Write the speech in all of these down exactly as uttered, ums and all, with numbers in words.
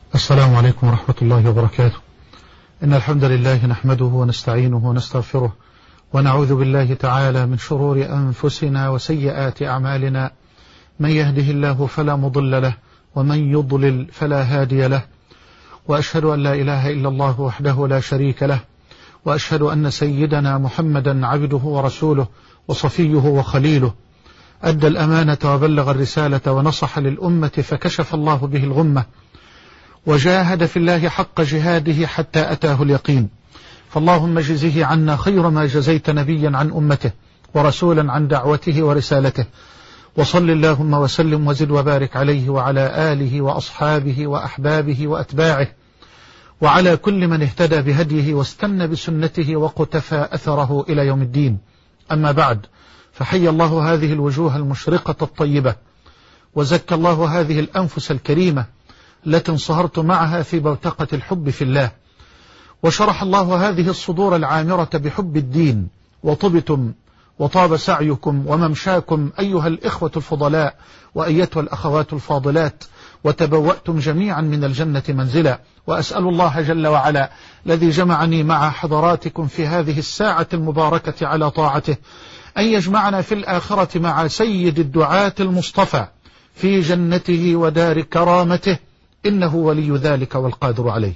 السلام عليكم ورحمة الله وبركاته. إن الحمد لله نحمده ونستعينه ونستغفره ونعوذ بالله تعالى من شرور أنفسنا وسيئات أعمالنا، من يهده الله فلا مضل له ومن يضلل فلا هادي له، وأشهد أن لا إله إلا الله وحده لا شريك له، وأشهد أن سيدنا محمدا عبده ورسوله وصفيه وخليله، أدى الأمانة وبلغ الرسالة ونصح للأمة فكشف الله به الغمة، وجاهد في الله حق جهاده حتى أتاه اليقين. فاللهم جزه عنا خير ما جزيت نبيا عن أمته ورسولا عن دعوته ورسالته، وصل اللهم وسلم وزد وبارك عليه وعلى آله وأصحابه وأحبابه وأتباعه وعلى كل من اهتدى بهديه واستنى بسنته وقتفى أثره إلى يوم الدين. أما بعد، فحي الله هذه الوجوه المشرقة الطيبة، وزكى الله هذه الأنفس الكريمة التي انصهرت معها في بوتقة الحب في الله، وشرح الله هذه الصدور العامرة بحب الدين، وطبتم وطاب سعيكم وممشاكم أيها الإخوة الفضلاء وأيتها الأخوات الفاضلات، وتبوأتم جميعا من الجنة منزلا. وأسأل الله جل وعلا الذي جمعني مع حضراتكم في هذه الساعة المباركة على طاعته أن يجمعنا في الآخرة مع سيد الدعاة المصطفى في جنته ودار كرامته، إنه ولي ذلك والقادر عليه.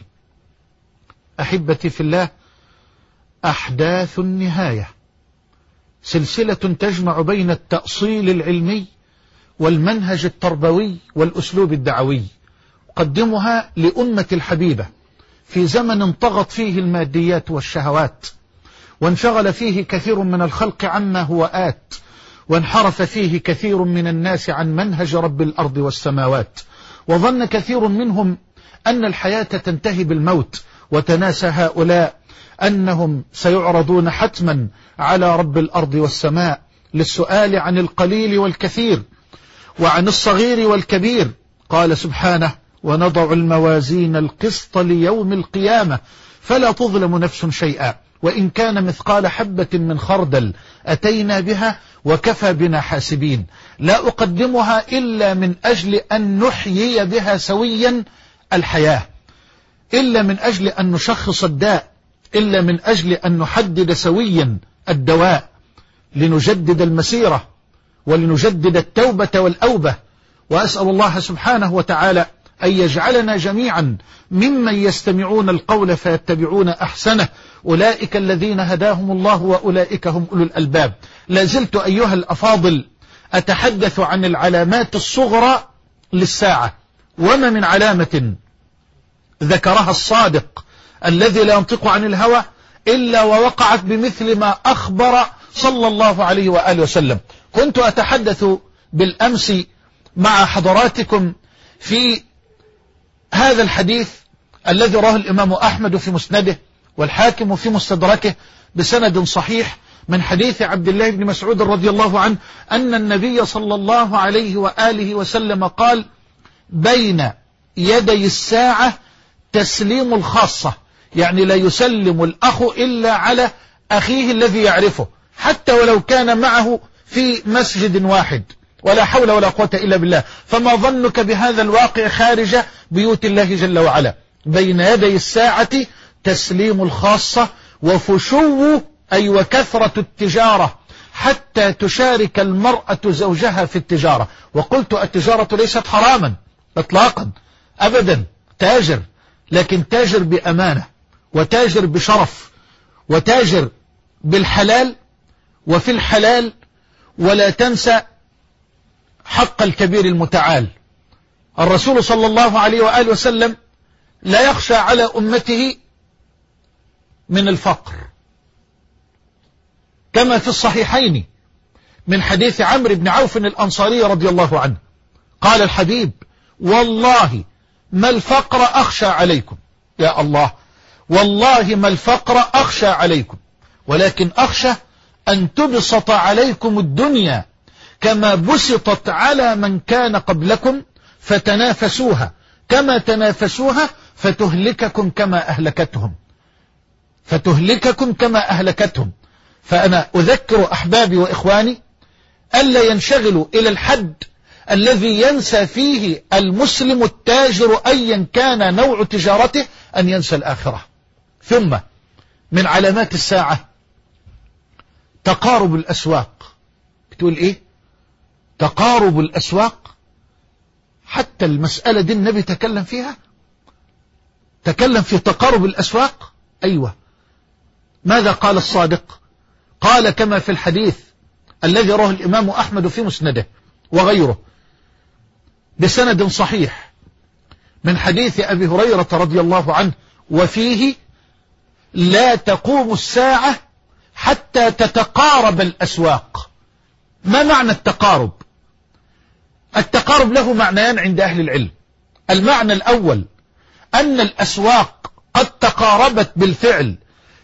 أحبتي في الله، أحداث النهاية سلسلة تجمع بين التأصيل العلمي والمنهج التربوي والأسلوب الدعوي، قدمها لأمة الحبيبة في زمن طغت فيه الماديات والشهوات، وانشغل فيه كثير من الخلق عما هو آت، وانحرف فيه كثير من الناس عن منهج رب الأرض والسماوات، وظن كثير منهم أن الحياة تنتهي بالموت، وتناسى هؤلاء أنهم سيعرضون حتما على رب الأرض والسماء للسؤال عن القليل والكثير وعن الصغير والكبير. قال سبحانه: ونضع الموازين القسط ليوم القيامة فلا تظلم نفس شيئا وإن كان مثقال حبة من خردل أتينا بها وكفى بنا حاسبين. لا أقدمها إلا من أجل أن نحيي بها سويا الحياة، إلا من أجل أن نشخص الداء، إلا من أجل أن نحدد سويا الدواء، لنجدد المسيرة ولنجدد التوبة والأوبة. وأسأل الله سبحانه وتعالى أن يجعلنا جميعا ممن يستمعون القول فيتبعون أحسنه، أولئك الذين هداهم الله وأولئك هم أولو الألباب. لازلت أيها الأفاضل أتحدث عن العلامات الصغرى للساعة، وما من علامة ذكرها الصادق الذي لا ينطق عن الهوى إلا ووقعت بمثل ما أخبر صلى الله عليه وآله وسلم. كنت أتحدث بالأمس مع حضراتكم في هذا الحديث الذي راه الإمام أحمد في مسنده والحاكم في مستدركه بسند صحيح من حديث عبد الله بن مسعود رضي الله عنه أن النبي صلى الله عليه وآله وسلم قال: بين يدي الساعة تسليم الخاصة، يعني لا يسلم الأخ إلا على أخيه الذي يعرفه حتى ولو كان معه في مسجد واحد، ولا حول ولا قوة إلا بالله. فما ظنك بهذا الواقع خارج بيوت الله جل وعلا؟ بين يدي الساعة تسليم الخاصة وفشو أي وكثرة التجارة حتى تشارك المرأة زوجها في التجارة. وقلت التجارة ليست حراما إطلاقا أبدا، تاجر، لكن تاجر بأمانة، وتاجر بشرف، وتاجر بالحلال وفي الحلال، ولا تنسى حق الكبير المتعال. الرسول صلى الله عليه وآله وسلم لا يخشى على أمته من الفقر، كما في الصحيحين من حديث عمرو بن عوف الأنصاري رضي الله عنه قال الحبيب: والله ما الفقر أخشى عليكم، يا الله، والله ما الفقر أخشى عليكم، ولكن أخشى أن تبسط عليكم الدنيا كما بسطت على من كان قبلكم فتنافسوها كما تنافسوها فتهلككم كما أهلكتهم فتهلككم كما أهلكتهم. فأنا أذكر أحبابي وإخواني ألا ينشغلوا إلى الحد الذي ينسى فيه المسلم التاجر أيا كان نوع تجارته أن ينسى الآخرة. ثم من علامات الساعة تقارب الأسواق. بتقول إيه؟ تقارب الأسواق. حتى المسألة دي النبي تكلم فيها، تكلم في تقارب الأسواق. أيوة. ماذا قال الصادق؟ قال كما في الحديث الذي رواه الإمام أحمد في مسنده وغيره بسند صحيح من حديث أبي هريرة رضي الله عنه، وفيه: لا تقوم الساعة حتى تتقارب الأسواق. ما معنى التقارب؟ التقارب له معنيان عند أهل العلم. المعنى الأول أن الأسواق قد تقاربت بالفعل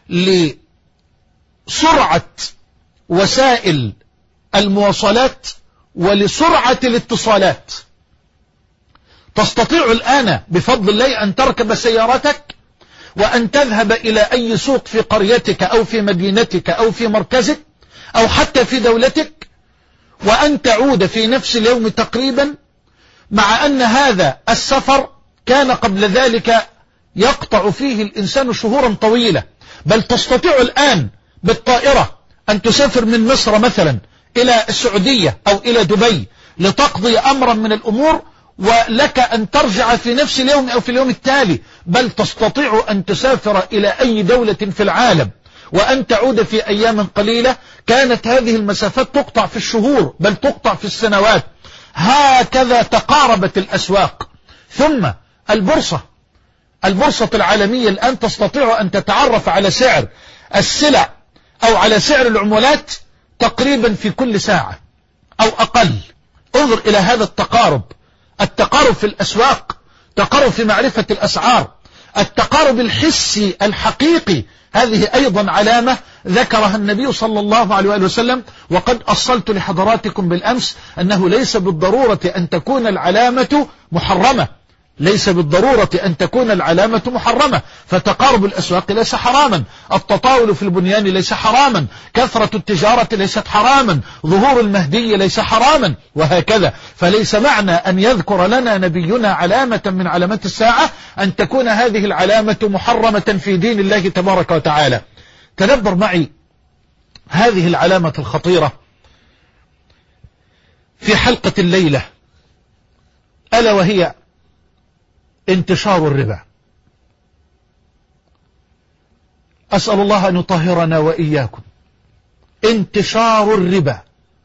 لسرعة وسائل المواصلات ولسرعة الاتصالات. تستطيع الآن بفضل الله أن تركب سيارتك وأن تذهب إلى أي سوق في قريتك أو في مدينتك أو في مركزك أو حتى في دولتك، وأن تعود في نفس اليوم تقريبا، مع أن هذا السفر كان قبل ذلك يقطع فيه الإنسان شهورا طويلة. بل تستطيع الآن بالطائرة أن تسافر من مصر مثلا إلى السعودية أو إلى دبي لتقضي أمرا من الأمور، ولك أن ترجع في نفس اليوم أو في اليوم التالي. بل تستطيع أن تسافر إلى أي دولة في العالم وأن تعود في أيام قليلة. كانت هذه المسافات تقطع في الشهور بل تقطع في السنوات. هكذا تقاربت الأسواق. ثم البورصة، البورصة العالمية الآن تستطيع أن تتعرف على سعر السلع أو على سعر العملات تقريبا في كل ساعة أو أقل. انظر إلى هذا التقارب، التقارب في الأسواق، تقارب في معرفة الأسعار، التقارب الحسي الحقيقي. هذه أيضا علامة ذكرها النبي صلى الله عليه وآله وسلم، وقد أصلت لحضراتكم بالأمس أنه ليس بالضرورة أن تكون العلامة محرمة، ليس بالضرورة أن تكون العلامة محرمة. فتقارب الأسواق ليس حراما، التطاول في البنيان ليس حراما، كثرة التجارة ليست حراما، ظهور المهدي ليس حراما، وهكذا. فليس معنى أن يذكر لنا نبينا علامة من علامات الساعة أن تكون هذه العلامة محرمة في دين الله تبارك وتعالى. تدبر معي هذه العلامة الخطيرة في حلقة الليلة، ألا وهي انتشار الربا. أسأل الله أن يطهرنا وإياكم. انتشار الربا.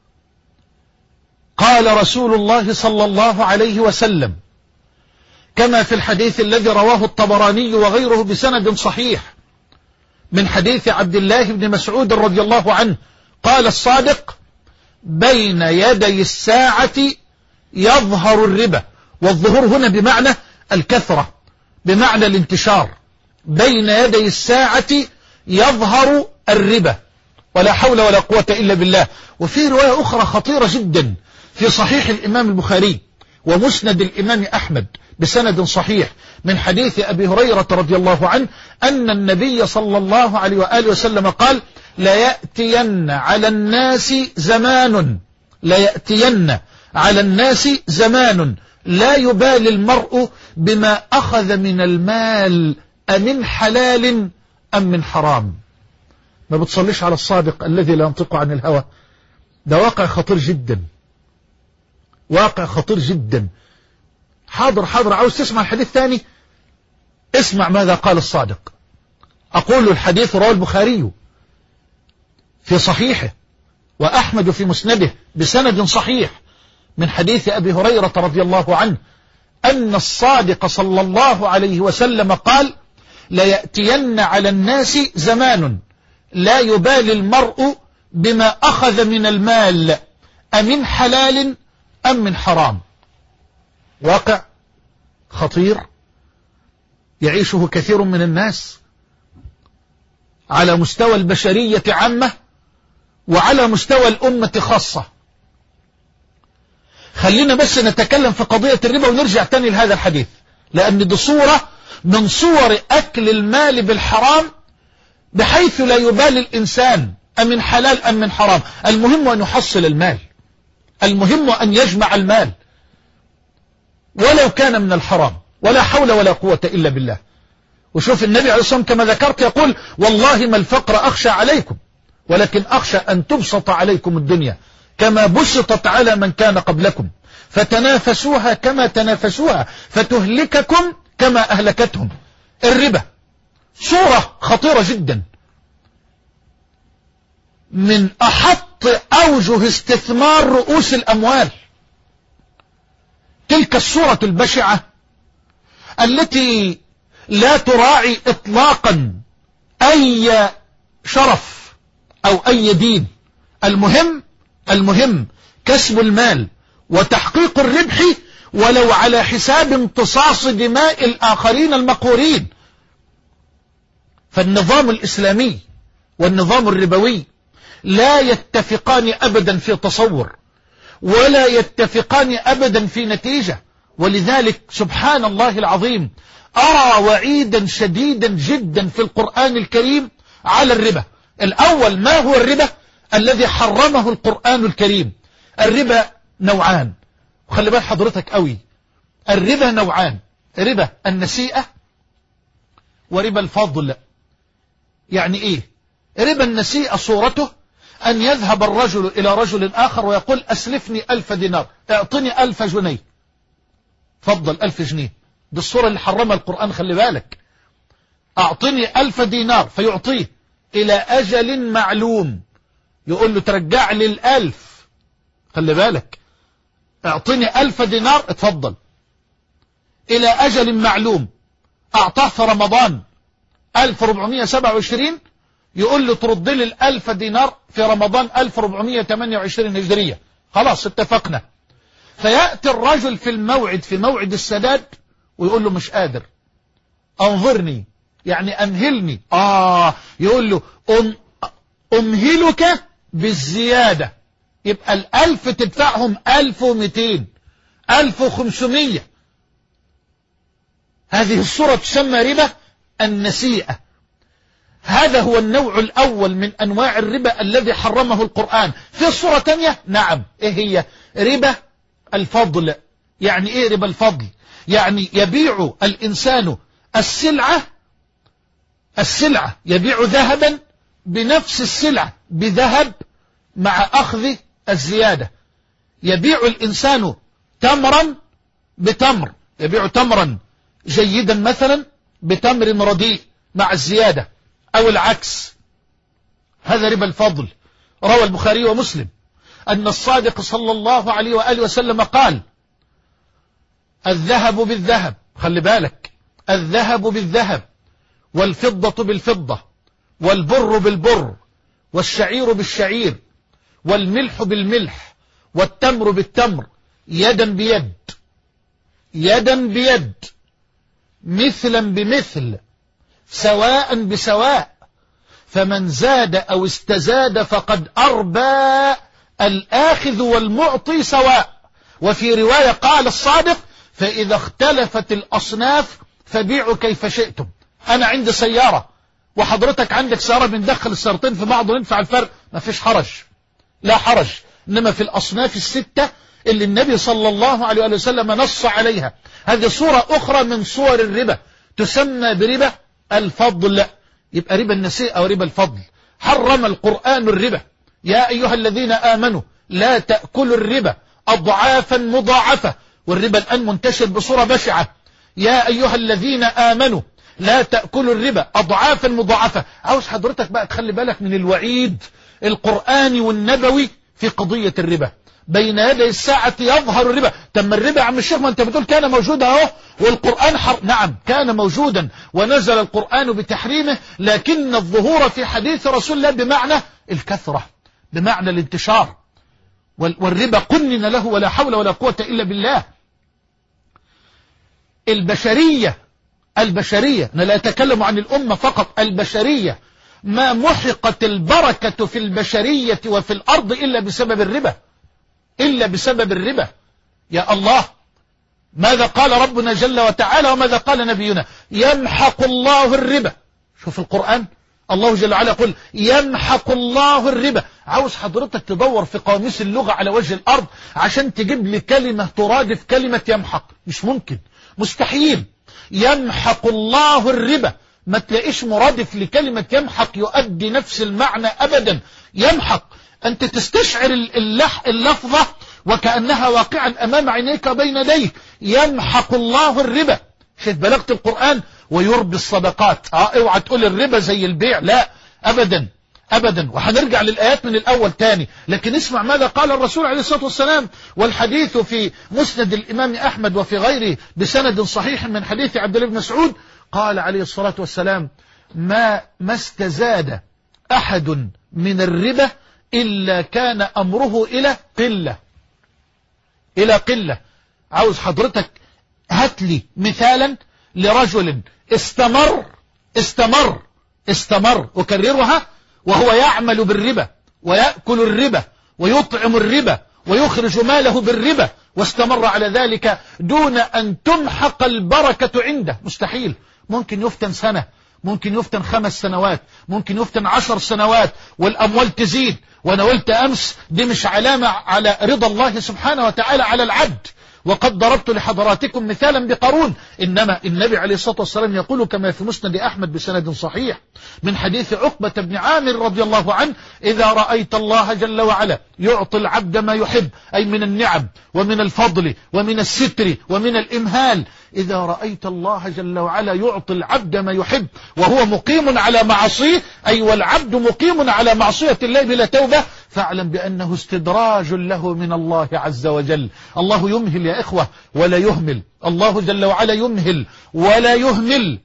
قال رسول الله صلى الله عليه وسلم كما في الحديث الذي رواه الطبراني وغيره بسند صحيح من حديث عبد الله بن مسعود رضي الله عنه، قال الصادق: بين يدي الساعة يظهر الربا. والظهور هنا بمعنى الكثرة، بمعنى الانتشار. بين يدي الساعة يظهر الربا، ولا حول ولا قوة إلا بالله. وفي رواية أخرى خطيرة جدا في صحيح الإمام البخاري ومسند الإمام أحمد بسند صحيح من حديث أبي هريرة رضي الله عنه أن النبي صلى الله عليه وآله وسلم قال: ليأتين على الناس زمان ليأتين على الناس زمان لا يبالي المرء بما أخذ من المال أمن حلال أم من حرام. ما بتصليش على الصادق الذي لا ينطق عن الهوى. ده واقع خطير جدا، واقع خطير جدا. حاضر حاضر، عاوز تسمع الحديث ثاني؟ اسمع ماذا قال الصادق. أقول الحديث رواه البخاري في صحيحه وأحمد في مسنده بسند صحيح من حديث أبي هريرة رضي الله عنه أن الصادق صلى الله عليه وسلم قال: ليأتين على الناس زمان لا يبالي المرء بما أخذ من المال أمن حلال أم من حرام. واقع خطير يعيشه كثير من الناس على مستوى البشرية عامة وعلى مستوى الأمة خاصة. خلينا بس نتكلم في قضية الربا ونرجع تاني لهذا الحديث، لأن دي صورة من صور أكل المال بالحرام، بحيث لا يبالي الإنسان أمن حلال أم من حرام. المهم أن يحصل المال، المهم أن يجمع المال، ولو كان من الحرام، ولا حول ولا قوة إلا بالله. وشوف النبي عليه الصلاة والسلام كما ذكرت يقول والله ما الفقر أخشى عليكم ولكن أخشى أن تبسط عليكم الدنيا كما بسطت على من كان قبلكم فتنافسوها كما تنافسوها فتهلككم كما أهلكتهم. الربا صورة خطيرة جدا من أحط أوجه استثمار رؤوس الأموال. تلك الصورة البشعة التي لا تراعي إطلاقا أي شرف أو أي دين. المهم المهم كسب المال وتحقيق الربح ولو على حساب امتصاص دماء الآخرين المقهورين. فالنظام الإسلامي والنظام الربوي لا يتفقان أبدا في تصور ولا يتفقان أبدا في نتيجة. ولذلك سبحان الله العظيم أرى وعيدا شديدا جدا في القرآن الكريم على الربا. الأول ما هو الربا الذي حرمه القرآن الكريم؟ الربا نوعان، وخلي بال حضرتك قوي، الربا نوعان، ربا النسيئة وربا الفضل. يعني ايه ربا النسيئة؟ صورته أن يذهب الرجل إلى رجل آخر ويقول أسلفني ألف دينار، اعطني ألف جنيه، فضل ألف جنيه. دي الصورة اللي حرمها القرآن. خلي بالك، أعطني ألف دينار فيعطيه إلى أجل معلوم، يقول له ترجع لي الألف. خلي بالك، اعطني ألف دينار اتفضل إلى أجل معلوم. أعطاه في رمضان ألف وأربعمائة وسبعة وعشرين، يقول له ترد لي الألف دينار في رمضان ألف وأربعمائة وثمانية وعشرين هجرية. خلاص اتفقنا. فيأتي الرجل في الموعد في موعد السداد ويقول له مش قادر، أنظرني يعني أمهلني. آه يقول له أم أمهلك بالزيادة، يبقى الألف تدفعهم ألف ومئتين ألف وخمسمية. هذه الصورة تسمى ربا النسيئة. هذا هو النوع الأول من أنواع الربا الذي حرمه القرآن. في صورة تانية نعم، إيه هي؟ ربا الفضل. يعني إيه ربا الفضل؟ يعني يبيع الإنسان السلعة السلعة يبيع ذهبا بنفس السلعة بذهب مع أخذ الزيادة. يبيع الإنسان تمرا بتمر، يبيع تمرا جيدا مثلا بتمر رديء مع الزيادة، أو العكس. هذا ربا الفضل. روى البخاري ومسلم أن الصادق صلى الله عليه وآله وسلم قال الذهب بالذهب، خلي بالك، الذهب بالذهب والفضة بالفضة والبر بالبر والشعير بالشعير والملح بالملح والتمر بالتمر يدا بيد يدا بيد مثلا بمثل سواء بسواء، فمن زاد أو استزاد فقد أربى، الآخذ والمعطي سواء. وفي رواية قال الصادق فإذا اختلفت الأصناف فبيعوا كيف شئتم. أنا عندي سيارة وحضرتك عندك سيارة، بندخل السيارتين في بعض وندفع الفرق، ما فيش حرج، لا حرج. إنما في الأصناف الستة اللي النبي صلى الله عليه وسلم نص عليها، هذه صورة أخرى من صور الربا تسمى بربا الفضل. يبقى ربا النسيئة وربا الفضل. حرم القرآن الربا. يا أيها الذين آمنوا لا تأكلوا الربا أضعافا مضاعفة، والربا الآن منتشر بصورة بشعة. يا أيها الذين آمنوا لا تأكلوا الربا أضعافا مضاعفة. عاوز حضرتك بقى تخلي بالك من الوعيد القرآني والنبوي في قضية الربا. بين يدي الساعة يظهر الربا. تم الربا يا عم الشيخ، ما انت بتقول كان موجودا اهو والقرآن حر... نعم كان موجودا ونزل القرآن بتحريمه، لكن الظهور في حديث رسول الله بمعنى الكثرة، بمعنى الانتشار. وال... والربا قنن له ولا حول ولا قوة إلا بالله. البشرية البشرية أنا لا أتكلم عن الأمة فقط، البشرية ما محقت البركة في البشرية وفي الأرض إلا بسبب الربا، إلا بسبب الربا. يا الله، ماذا قال ربنا جل وتعالى وماذا قال نبينا؟ يمحق الله الربا. شوف القرآن، الله جل وعلا يقول يمحق الله الربا. عاوز حضرتك تدور في قواميس اللغة على وجه الأرض عشان تجيب لي كلمة ترادف كلمة يمحق، مش ممكن، مستحيل. يمحق الله الربا ما تلاقيش مرادف لكلمة يمحق يؤدي نفس المعنى أبدا. يمحق أنت تستشعر اللفظة وكأنها واقعا أمام عينيك وبين يديك. يمحق الله الربا. شوف بلغت القرآن ويربي الصدقات. اه اوعى تقول الربا زي البيع، لا أبدا أبدا. وهنرجع للآيات من الأول تاني، لكن اسمع ماذا قال الرسول عليه الصلاة والسلام، والحديث في مسند الإمام أحمد وفي غيره بسند صحيح من حديث عبد الله بن مسعود. قال عليه الصلاة والسلام ما ما استزاد أحد من الربا إلا كان أمره إلى قلة، إلى قلة. عاوز حضرتك هات لي مثالا لرجل استمر استمر استمر أكررها وهو يعمل بالربا ويأكل الربا ويطعم الربا ويخرج ماله بالربا واستمر على ذلك دون أن تمحق البركة عنده. مستحيل. ممكن يفتن سنة، ممكن يفتن خمس سنوات، ممكن يفتن عشر سنوات والأموال تزيد. وأنا قلت أمس دي مش علامة على رضا الله سبحانه وتعالى على العبد. وقد ضربت لحضراتكم مثالا بقارون. إنما النبي عليه الصلاة والسلام يقول كما في مسند أحمد بسند صحيح من حديث عقبة بن عامر رضي الله عنه إذا رأيت الله جل وعلا يعطي العبد ما يحب، أي من النعم ومن الفضل ومن الستر ومن الإمهال، إذا رأيت الله جل وعلا يعطي العبد ما يحب وهو مقيم على معصيه، أي والعبد مقيم على معصية الله بلا توبة، فاعلم بأنه استدراج له من الله عز وجل. الله يمهل يا إخوة ولا يهمل، الله جل وعلا يمهل ولا يهمل.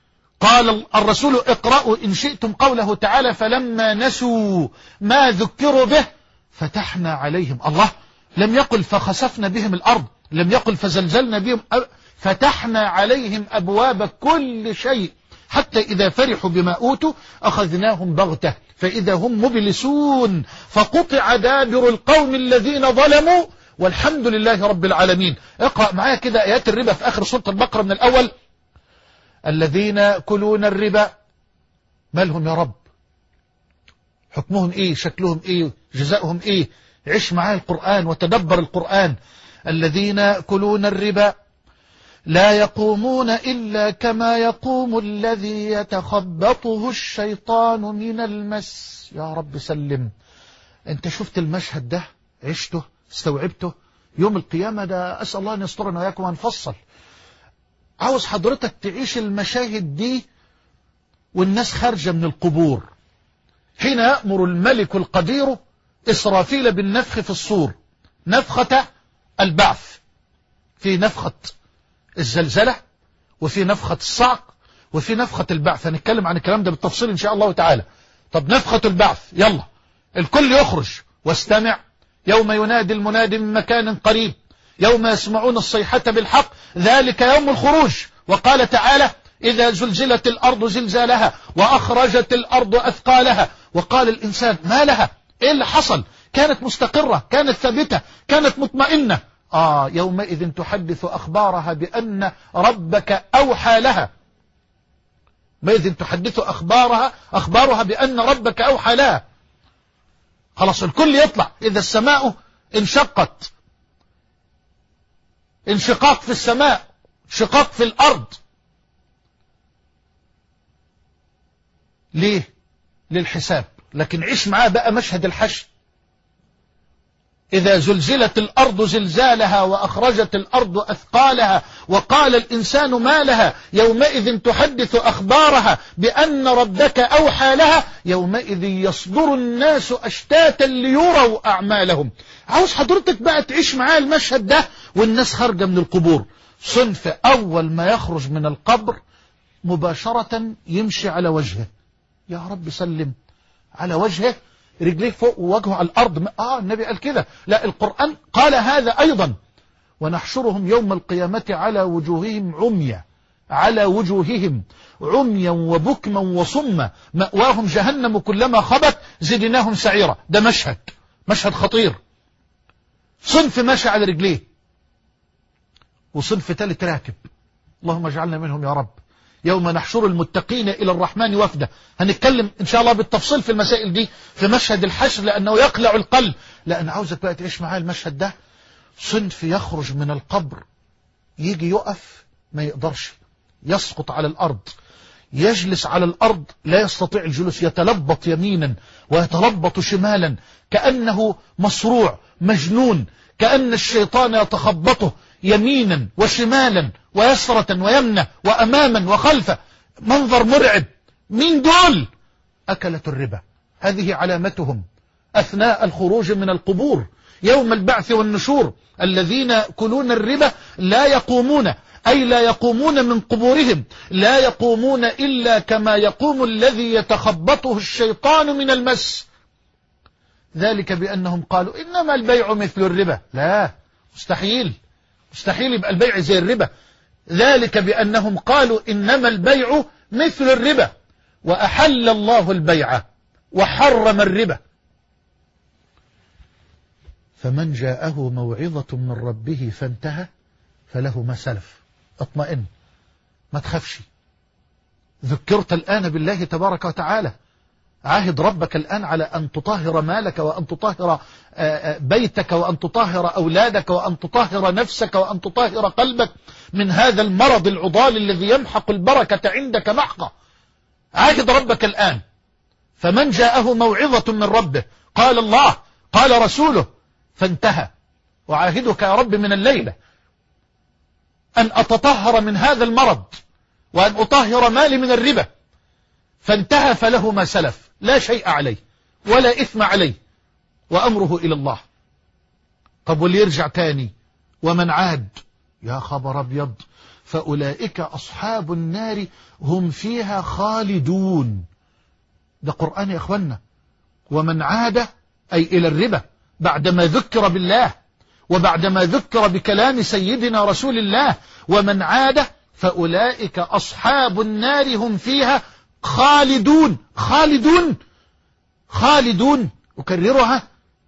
قال الرسول اقرأوا إن شئتم قوله تعالى فلما نسوا ما ذكروا به فتحنا عليهم. الله لم يقل فخسفنا بهم الأرض، لم يقل فزلزلنا بهم، فتحنا عليهم أبواب كل شيء حتى إذا فرحوا بما أوتوا أخذناهم بغتة فإذا هم مبلسون فقطع دابر القوم الذين ظلموا والحمد لله رب العالمين. اقرأ معايا كده آيات الربا في آخر سورة البقرة من الأول. الذين يأكلون الربا مالهم يا رب؟ حكمهم إيه؟ شكلهم إيه؟ جزاؤهم إيه؟ عش معايا القرآن وتدبر القرآن. الذين يأكلون الربا لا يقومون إلا كما يقوم الذي يتخبطه الشيطان من المس. يا رب سلم. انت شفت المشهد ده؟ عشته؟ استوعبته؟ يوم القيامة ده أسأل الله أن يسترنا وياكم ونفصل. عاوز حضرتك تعيش المشاهد دي والناس خارجة من القبور حين يأمر الملك القدير إسرافيل بالنفخ في الصور، نفخة البعث، في نفخة الزلزلة وفي نفخة الصعق وفي نفخة البعث. هنتكلم عن الكلام ده بالتفصيل إن شاء الله تعالى. طب نفخة البعث، يلا الكل يخرج واستمع يوم ينادي المنادي من مكان قريب يوم يسمعون الصيحة بالحق ذلك يوم الخروج. وقال تعالى إذا زلزلت الأرض زلزالها وأخرجت الأرض أثقالها وقال الإنسان ما لها؟ إيه اللي حصل؟ كانت مستقرة، كانت ثابتة، كانت مطمئنة. آه يومئذ تحدث أخبارها بأن ربك أوحى لها. يومئذ تحدث أخبارها أخبارها بأن ربك أوحى لها. خلاص الكل يطلع. إذا السماء انشقت، انشقاق في السماء، شقاق في الأرض. ليه؟ للحساب. لكن عيش معاه بقى مشهد الحشر. إذا زلزلت الأرض زلزالها وأخرجت الأرض أثقالها وقال الإنسان ما لها يومئذ تحدث أخبارها بأن ربك أوحى لها يومئذ يصدر الناس أشتاتا ليروا أعمالهم. عاوز حضرتك بقى تعيش معاه المشهد ده والناس خارجة من القبور. صنف أول ما يخرج من القبر مباشرة يمشي على وجهه. يا رب سلم. على وجهه، رجليه فوق ووجهه على الأرض. آه النبي قال كده؟ لا، القرآن قال هذا أيضا. ونحشرهم يوم القيامة على وجوههم عميا، على وجوههم عميا وبكما وصما مأواهم جهنم كلما خبت زدناهم سعيرا. ده مشهد مشهد خطير. صنف ماشي على رجليه وصنف ثالث راكب. اللهم اجعلنا منهم يا رب. يوم نحشر المتقين إلى الرحمن وفدا. هنتكلم إن شاء الله بالتفصيل في المسائل دي في مشهد الحشر لأنه يقلع القلب. لأن عاوزك بقى تعيش معايا المشهد ده. صنف يخرج من القبر يجي يقف ما يقدرش، يسقط على الأرض، يجلس على الأرض لا يستطيع الجلوس، يتلبط يمينا ويتلبط شمالا كأنه مصروع مجنون، كأن الشيطان يتخبطه يمينا وشمالا ويسرة ويمنة وأماما وخلفه. منظر مرعب. مين دول؟ أكلة الربا. هذه علامتهم أثناء الخروج من القبور يوم البعث والنشور. الذين يأكلون الربا لا يقومون، أي لا يقومون من قبورهم، لا يقومون إلا كما يقوم الذي يتخبطه الشيطان من المس. ذلك بأنهم قالوا إنما البيع مثل الربا. لا، مستحيل، مستحيل يبقى البيع زي الربا. ذلك بأنهم قالوا إنما البيع مثل الربا وأحل الله البيع وحرم الربا. فمن جاءه موعظة من ربه فانتهى فله ما سلف. اطمئن، ما تخافش، ذكرت الآن بالله تبارك وتعالى. عاهد ربك الآن على أن تطهر مالك وأن تطهر بيتك وأن تطهر أولادك وأن تطهر نفسك وأن تطهر قلبك من هذا المرض العضال الذي يمحق البركة عندك محقا. عاهد ربك الآن. فمن جاءه موعظة من ربه، قال الله قال رسوله، فانتهى. وعاهدك يا رب من الليلة أن أتطهر من هذا المرض وأن أطهر مالي من الربا. فانتهى فله ما سلف، لا شيء عليه ولا إثم عليه وأمره إلى الله. طب واللي يرجع تاني ومن عاد، يا خبر أبيض، فأولئك أصحاب النار هم فيها خالدون. ده قرآن يا أخوانا. ومن عاد أي إلى الربا بعدما ذكر بالله وبعدما ذكر بكلام سيدنا رسول الله، ومن عاد فأولئك أصحاب النار هم فيها خالدون. خالدون خالدون. أكررها.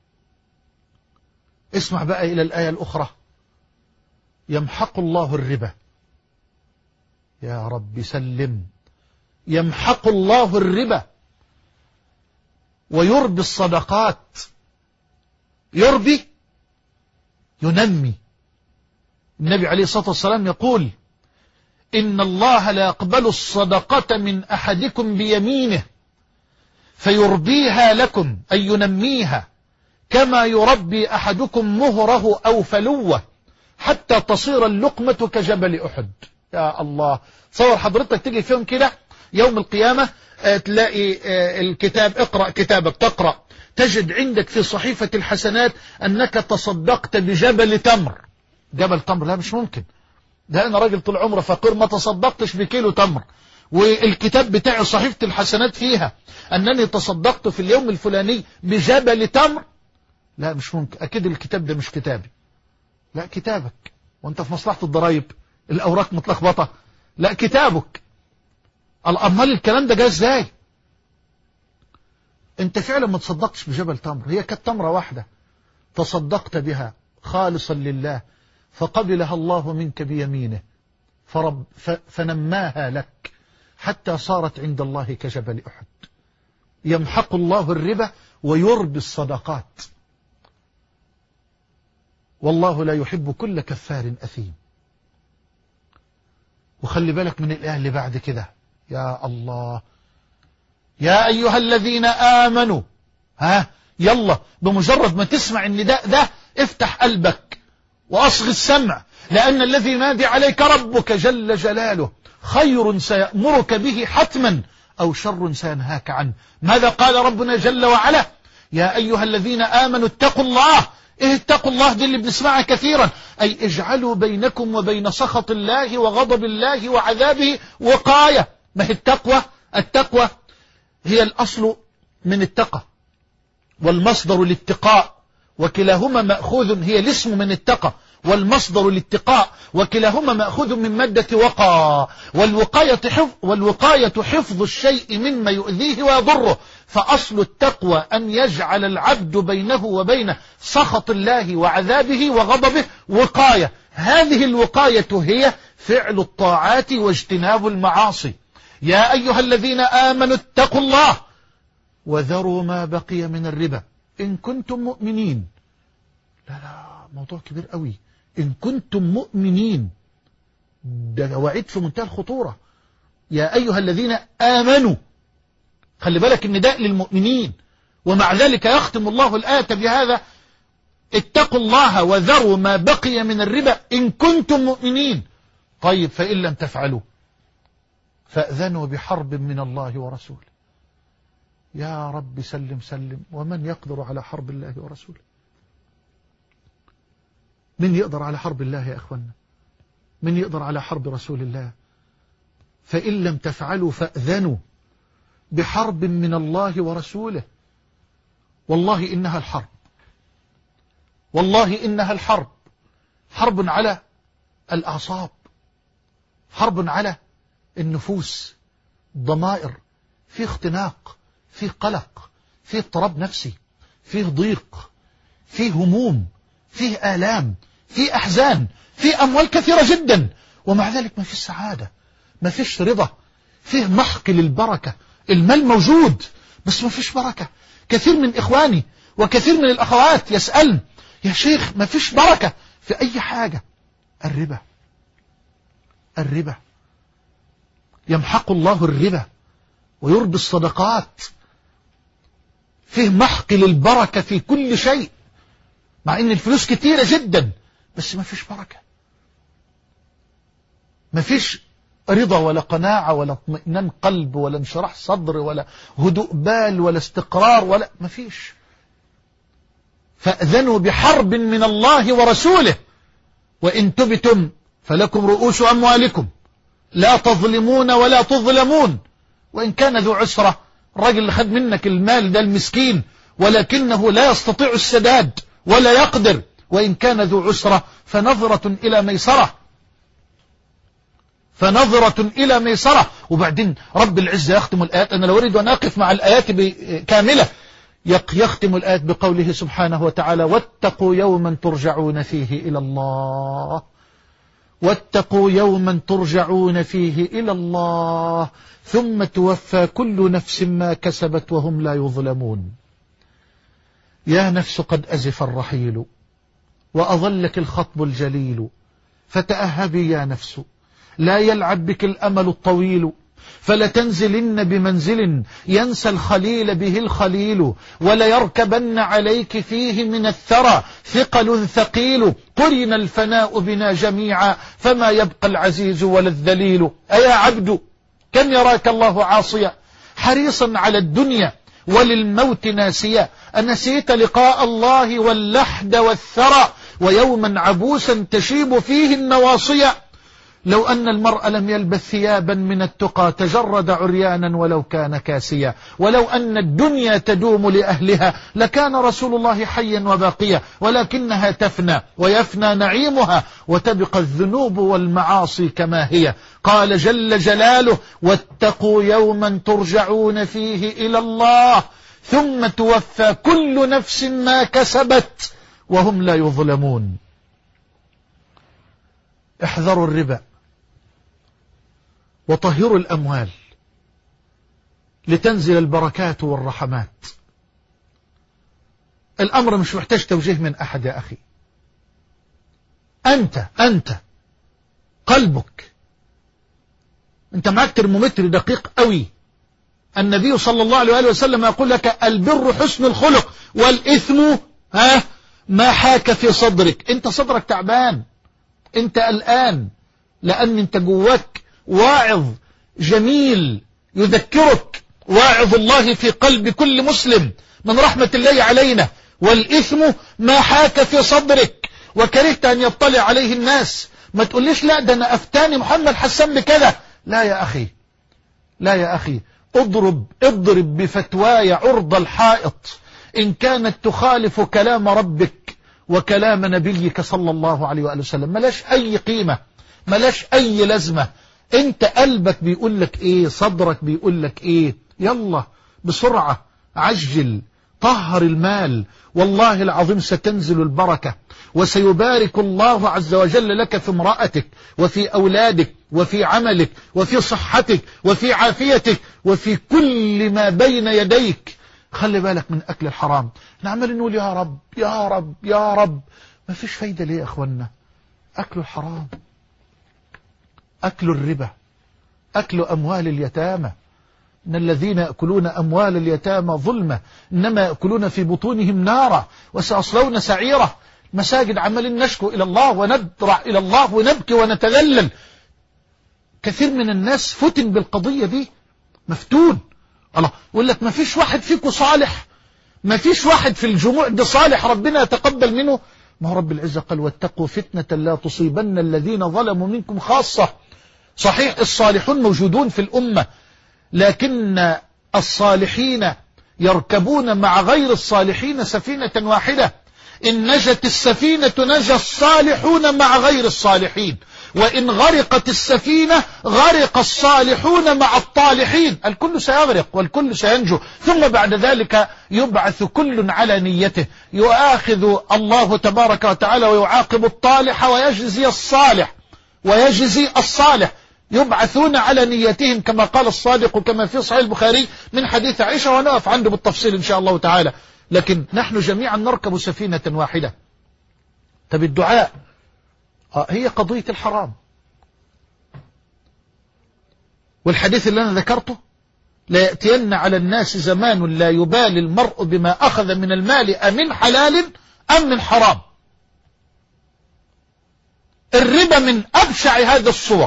اسمع بقى إلى الآية الأخرى. يمحق الله الربا. يا رب سلم. يمحق الله الربا ويربي الصدقات. يربي ينمي. النبي عليه الصلاة والسلام يقول إن الله لا يقبل الصدقة من أحدكم بيمينه فيربيها لكم، أي ينميها، كما يربي أحدكم مهره أو فلوه حتى تصير اللقمة كجبل أحد. يا الله، صور حضرتك تيجي فيهم كده يوم القيامة تلاقي الكتاب، اقرأ كتابك تقرأ، تجد عندك في صحيفة الحسنات أنك تصدقت بجبل تمر. جبل تمر؟ لا، مش ممكن. ده أنا راجل طول عمره فقير ما تصدقتش بكيلو تمر. والكتاب بتاع صحيفة الحسنات فيها أنني تصدقت في اليوم الفلاني بجبل تمر. لا، مش ممكن. أكيد الكتاب ده مش كتابي. لا، كتابك وانت في مصلحة الضرائب الأوراق متلخبطة. لا، كتابك. الأمال الكلام ده جاء ازاي؟ انت فعلا ما تصدقتش بجبل تمر، هي كانت تمرة واحدة تصدقت بها خالصا لله فقبلها الله منك بيمينه فرب فنماها لك حتى صارت عند الله كجبل أحد. يمحق الله الربا ويربي الصدقات، والله لا يحب كل كفار أثيم. وخلي بالك من الآية اللي بعد كده. يا الله، يا أيها الذين آمنوا، ها يلا بمجرد ما تسمع النداء ده افتح قلبك وأصغ السمع، لأن الذي ينادي عليك ربك جل جلاله خير سيأمرك به حتما أو شر سينهاك عنه. ماذا قال ربنا جل وعلا؟ يا أيها الذين آمنوا اتقوا الله. إيه اتقوا الله دي اللي بنسمعها كثيرا؟ أي اجعلوا بينكم وبين سخط الله وغضب الله وعذابه وقاية. ما هي التقوى؟ التقوى هي الأصل من التقى والمصدر الاتقاء، وكلاهما مأخوذ، هي الاسم من التقى والمصدر الاتقاء، وكلاهما مأخوذ من مادة وقى. والوقاية حفظ, والوقاية حفظ الشيء مما يؤذيه ويضره. فأصل التقوى أن يجعل العبد بينه وبين سخط الله وعذابه وغضبه وقاية. هذه الوقاية هي فعل الطاعات واجتناب المعاصي. يا أيها الذين آمنوا اتقوا الله وذروا ما بقي من الربا إن كنتم مؤمنين. لا لا موضوع كبير قوي. إن كنتم مؤمنين ده وعيد في منتهى الخطورة. يا أيها الذين آمنوا، خلي بالك النداء للمؤمنين، ومع ذلك يختم الله الآية بهذا: اتقوا الله وذروا ما بقي من الربا إن كنتم مؤمنين. طيب فإن لم تفعلوا فأذنوا بحرب من الله ورسوله. يا رب سلم سلم. ومن يقدر على حرب الله ورسوله؟ من يقدر على حرب الله يا أخوانا؟ من يقدر على حرب رسول الله؟ فإن لم تفعلوا فأذنوا بحرب من الله ورسوله. والله إنها الحرب، والله إنها الحرب. حرب على الأعصاب، حرب على النفوس، ضمائر، في اختناق، في قلق، في اضطراب نفسي، في ضيق، في هموم، في آلام، في أحزان، في أموال كثيرة جدا، ومع ذلك ما فيش سعادة، ما فيش رضا، فيه محق للبركة. المال موجود بس ما فيش بركة. كثير من إخواني وكثير من الأخوات يسألن: يا شيخ ما فيش بركة في أي حاجة. الربا، الربا يمحق الله الربا ويربي الصدقات. فيه محق للبركة في كل شيء، مع ان الفلوس كتيرة جدا بس ما فيش بركة، ما فيش رضا ولا قناعة ولا اطمئنان قلب ولا انشراح صدر ولا هدوء بال ولا استقرار ولا ما فيش. فأذنوا بحرب من الله ورسوله وإن تبتم فلكم رؤوس أموالكم لا تظلمون ولا تظلمون. وإن كان ذو عسرة، الراجل اللي خد منك المال ده المسكين ولكنه لا يستطيع السداد ولا يقدر، وإن كان ذو عسرة فنظرة إلى ميسرة، فنظرة إلى ميسرة. وبعدين رب العزة يختم الآيات، أنا لو أريد أن أقف مع الآيات كاملة، يختم الآيات بقوله سبحانه وتعالى: واتقوا يوما ترجعون فيه إلى الله، واتقوا يوما ترجعون فيه إلى الله ثم توفى كل نفس ما كسبت وهم لا يظلمون. يا نفس قد أزف الرحيل وأظلك الخطب الجليل، فتأهبي يا نفس لا يلعب بك الأمل الطويل، فلتنزلن بمنزل ينسى الخليل به الخليل، وليركبن عليك فيه من الثرى ثقل ثقيل، قرن الفناء بنا جميعا فما يبقى العزيز ولا الذليل. أيا عبد كم يراك الله عاصيا حريصا على الدنيا وللموت ناسيا، أنسيت لقاء الله واللحد والثرى ويوما عبوسا تشيب فيه النواصيا. لو أن المرء لم يلبث ثيابا من التقى تجرد عريانا ولو كان كاسيا، ولو أن الدنيا تدوم لأهلها لكان رسول الله حيا وباقيا، ولكنها تفنى ويفنى نعيمها وتبقى الذنوب والمعاصي كما هي. قال جل جلاله: واتقوا يوما ترجعون فيه إلى الله ثم توفى كل نفس ما كسبت وهم لا يظلمون. احذروا الربا وطهروا الأموال لتنزل البركات والرحمات. الأمر مش محتاج توجيه من أحد يا أخي، أنت أنت قلبك، أنت معك ترمومتر دقيق قوي. النبي صلى الله عليه وسلم يقول لك: البر حسن الخلق والإثم ها ما حاك في صدرك. أنت صدرك تعبان، أنت الآن، لأن أنت جواك واعظ جميل يذكرك، واعظ الله في قلب كل مسلم من رحمة الله علينا. والإثم ما حاك في صدرك وكرهت أن يطلع عليه الناس. ما تقوليش لا ده أنا أفتاني محمد حسن بكذا. لا يا أخي، لا يا أخي، اضرب اضرب بفتواي عرض الحائط إن كانت تخالف كلام ربك وكلام نبيك صلى الله عليه وآله وسلم. ملاش أي قيمة، ملاش أي لازمة. انت قلبك بيقول لك ايه، صدرك بيقول لك ايه. يلا بسرعة عجل، طهر المال، والله العظيم ستنزل البركة وسيبارك الله عز وجل لك في امرأتك وفي أولادك وفي عملك وفي صحتك وفي عافيتك وفي كل ما بين يديك. خلي بالك من أكل الحرام. نعمل نقول يا رب يا رب يا رب، ما فيش فايدة ليه يا أخوانا؟ أكل الحرام، أكل الربا، أكل أموال اليتامى. إن الذين يأكلون أموال اليتامى ظلمة إنما يأكلون في بطونهم نارا وسيصلون سعيرة. مساجد عمالين نشكو إلى الله وندرع إلى الله ونبكي ونتذلل. كثير من الناس فتن بالقضية دي، مفتون. الله يقول لك ما فيش واحد فيكم صالح، ما فيش واحد في الجموع ده صالح ربنا يتقبل منه. ما هو رب العزة قال واتقوا فتنة لا تصيبن الذين ظلموا منكم خاصة. صحيح الصالحون موجودون في الأمة، لكن الصالحين يركبون مع غير الصالحين سفينة واحدة. إن نجت السفينة نجى الصالحون مع غير الصالحين، وإن غرقت السفينة غرق الصالحون مع الطالحين. الكل سيغرق والكل سينجو، ثم بعد ذلك يبعث كل على نيته. يؤاخذ الله تبارك وتعالى ويعاقب الطالح ويجزي الصالح ويجزي الصالح. يبعثون على نيتهم كما قال الصادق كما في صحيح البخاري من حديث عائشة، ونقف عنده بالتفصيل إن شاء الله تعالى. لكن نحن جميعا نركب سفينة واحدة. طب الدعاء هي قضية الحرام. والحديث اللي أنا ذكرته لا يأتين على الناس زمان لا يبالي المرء بما أخذ من المال أمن حلال أم من حرام. الربا من أبشع هذا الصور.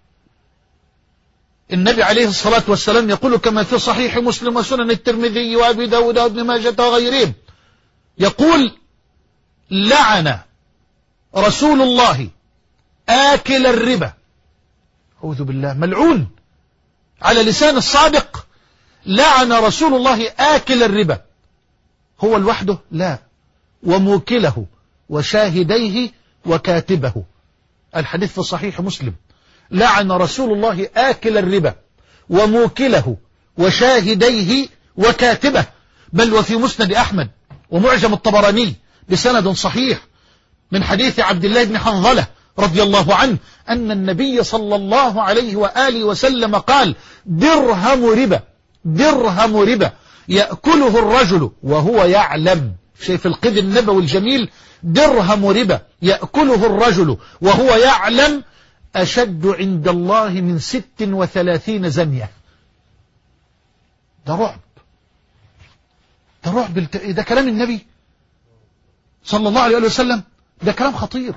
النبي عليه الصلاة والسلام يقول كما في صحيح مسلم وسنن الترمذي وأبي داود وابن ماجة وغيرهم، يقول لعن رسول الله آكل الربا. أعوذ بالله، ملعون على لسان الصادق. لعن رسول الله آكل الربا. هو لوحده؟ لا، وموكله وشاهديه وكاتبه. الحديث في صحيح مسلم. لعن رسول الله آكل الربا وموكله وشاهديه وكاتبه. بل وفي مسند أحمد ومعجم الطبراني بسند صحيح من حديث عبد الله بن حنظلة رضي الله عنه أن النبي صلى الله عليه وآله وسلم قال درهم ربا، درهم ربا يأكله الرجل وهو يعلم. شايف القيد النبوي الجميل؟ درهم ربا يأكله الرجل وهو يعلم أشد عند الله من ست وثلاثين زنية. ده رعب، ده رعب. ده كلام النبي صلى الله عليه وسلم، ده كلام خطير.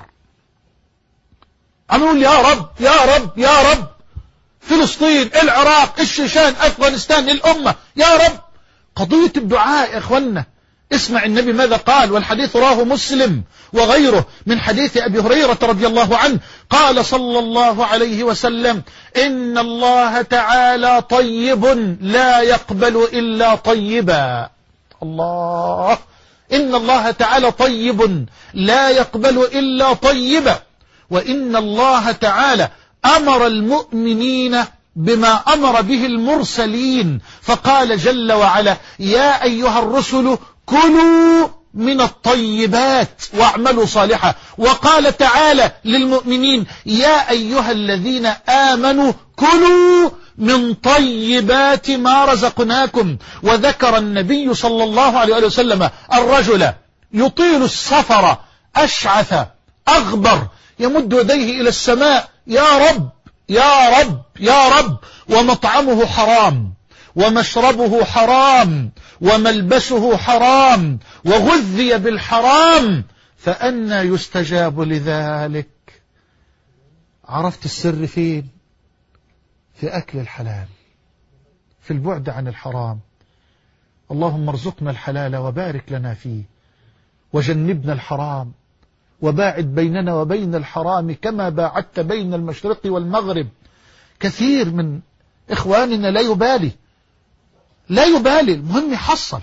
عم نقول يا رب يا رب يا رب، فلسطين، العراق، الشيشان، أفغانستان، الأمة، يا رب. قضية الدعاء يا إخوانا. اسمع النبي ماذا قال، والحديث راه مسلم وغيره من حديث أبي هريرة رضي الله عنه قال صلى الله عليه وسلم إن الله تعالى طيب لا يقبل إلا طيبا. الله، إن الله تعالى طيب لا يقبل إلا طيبا. وإن الله تعالى أمر المؤمنين بما أمر به المرسلين، فقال جل وعلا يا أيها الرسل كلوا من الطيبات واعملوا صالحا. وقال تعالى للمؤمنين يا أيها الذين آمنوا كلوا من طيبات ما رزقناكم. وذكر النبي صلى الله عليه وسلم الرجل يطيل السفر أشعث أغبر يمد يديه إلى السماء يا رب يا رب يا رب، ومطعمه حرام ومشربه حرام وملبسه حرام وغذي بالحرام، فأنى يستجاب لذلك. عرفت السر فين؟ في أكل الحلال، في البعد عن الحرام. اللهم ارزقنا الحلال وبارك لنا فيه، وجنبنا الحرام، وباعد بيننا وبين الحرام كما باعدت بين المشرق والمغرب. كثير من إخواننا لا يبالي لا يبالي المهم يحصل.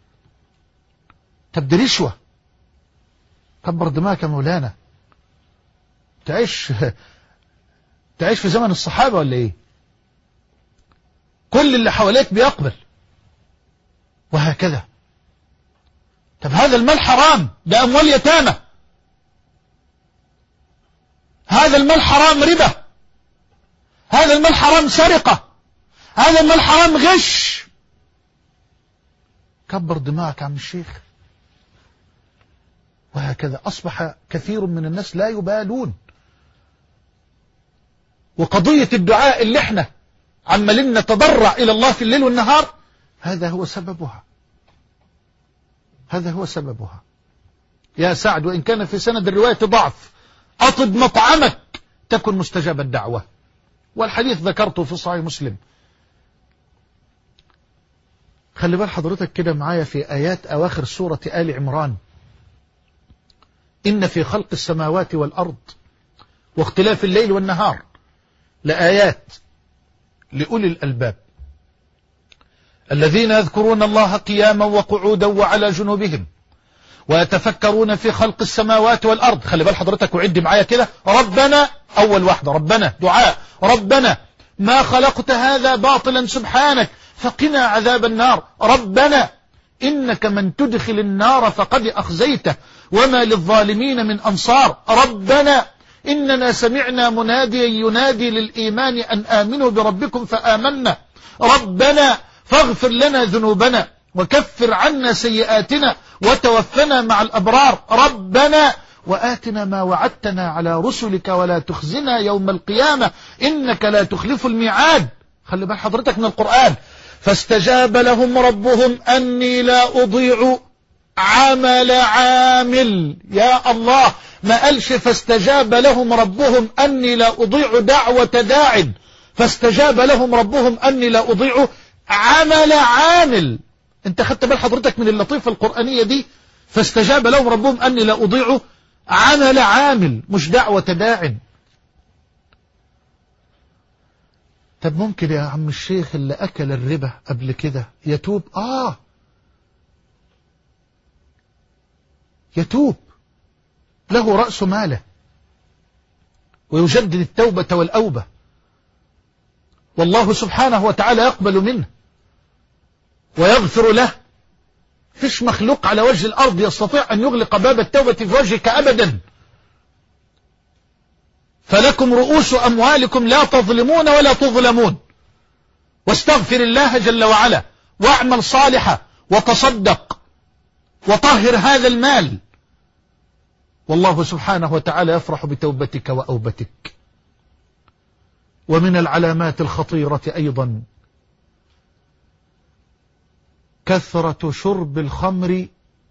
تبدي رشوة، كبر دماغك يا مولانا. تعيش تعيش في زمن الصحابة ولا ايه؟ كل اللي حواليك بيقبل وهكذا. طب هذا المال حرام، ده أموال يتامى، هذا المال حرام ربا، هذا المال حرام سرقة، هذا المال حرام غش. كبر دماغك عم الشيخ. وهكذا أصبح كثير من الناس لا يبالون. وقضية الدعاء اللي احنا عمالين نتضرع إلى الله في الليل والنهار، هذا هو سببها، هذا هو سببها. يا سعد وإن كان في سند الرواية ضعف، أطب مطعمك تكن مستجاب الدعوة. والحديث ذكرته في صحيح مسلم. خلي بال حضرتك كده معايا في آيات أواخر سورة آل عمران. إن في خلق السماوات والأرض واختلاف الليل والنهار لآيات لأولي الألباب الذين يذكرون الله قياما وقعودا وعلى جنوبهم ويتفكرون في خلق السماوات والأرض. خلي بال حضرتك وعد معايا كده. ربنا، أول واحدة ربنا دعاء، ربنا ما خلقت هذا باطلا سبحانك فقنا عذاب النار. ربنا إنك من تدخل النار فقد أخزيته وما للظالمين من أنصار. ربنا إننا سمعنا مناديا ينادي للإيمان أن آمنوا بربكم فآمنا. ربنا فاغفر لنا ذنوبنا وكفر عنا سيئاتنا وتوفنا مع الأبرار. ربنا وآتنا ما وعدتنا على رسلك ولا تخزنا يوم القيامة إنك لا تخلف الميعاد. خلي بال حضرتك من القرآن. فاستجاب لهم ربهم أني لا أضيع عمل عامل. يا الله، ما قالش فاستجاب لهم ربهم أني لا أضيع دعوة داع، فاستجاب لهم ربهم أني لا أضيع عمل عامل. انت خدت بال حضرتك من اللطيفة القرآنية دي؟ فاستجاب لهم ربهم أني لا أضيع عمل عامل، مش دعوة داع. طب ممكن يا عم الشيخ اللي أكل الربا قبل كده يتوب؟ آه يتوب، له رأس ماله ويجدد التوبة والأوبة، والله سبحانه وتعالى يقبل منه ويغفر له. فيش مخلوق على وجه الأرض يستطيع أن يغلق باب التوبة في وجهك أبدا. فلكم رؤوس أموالكم لا تظلمون ولا تظلمون، واستغفر الله جل وعلا واعمل صالحا وتصدق وطهر هذا المال، والله سبحانه وتعالى يفرح بتوبتك وأوبتك. ومن العلامات الخطيرة أيضا كثرة شرب الخمر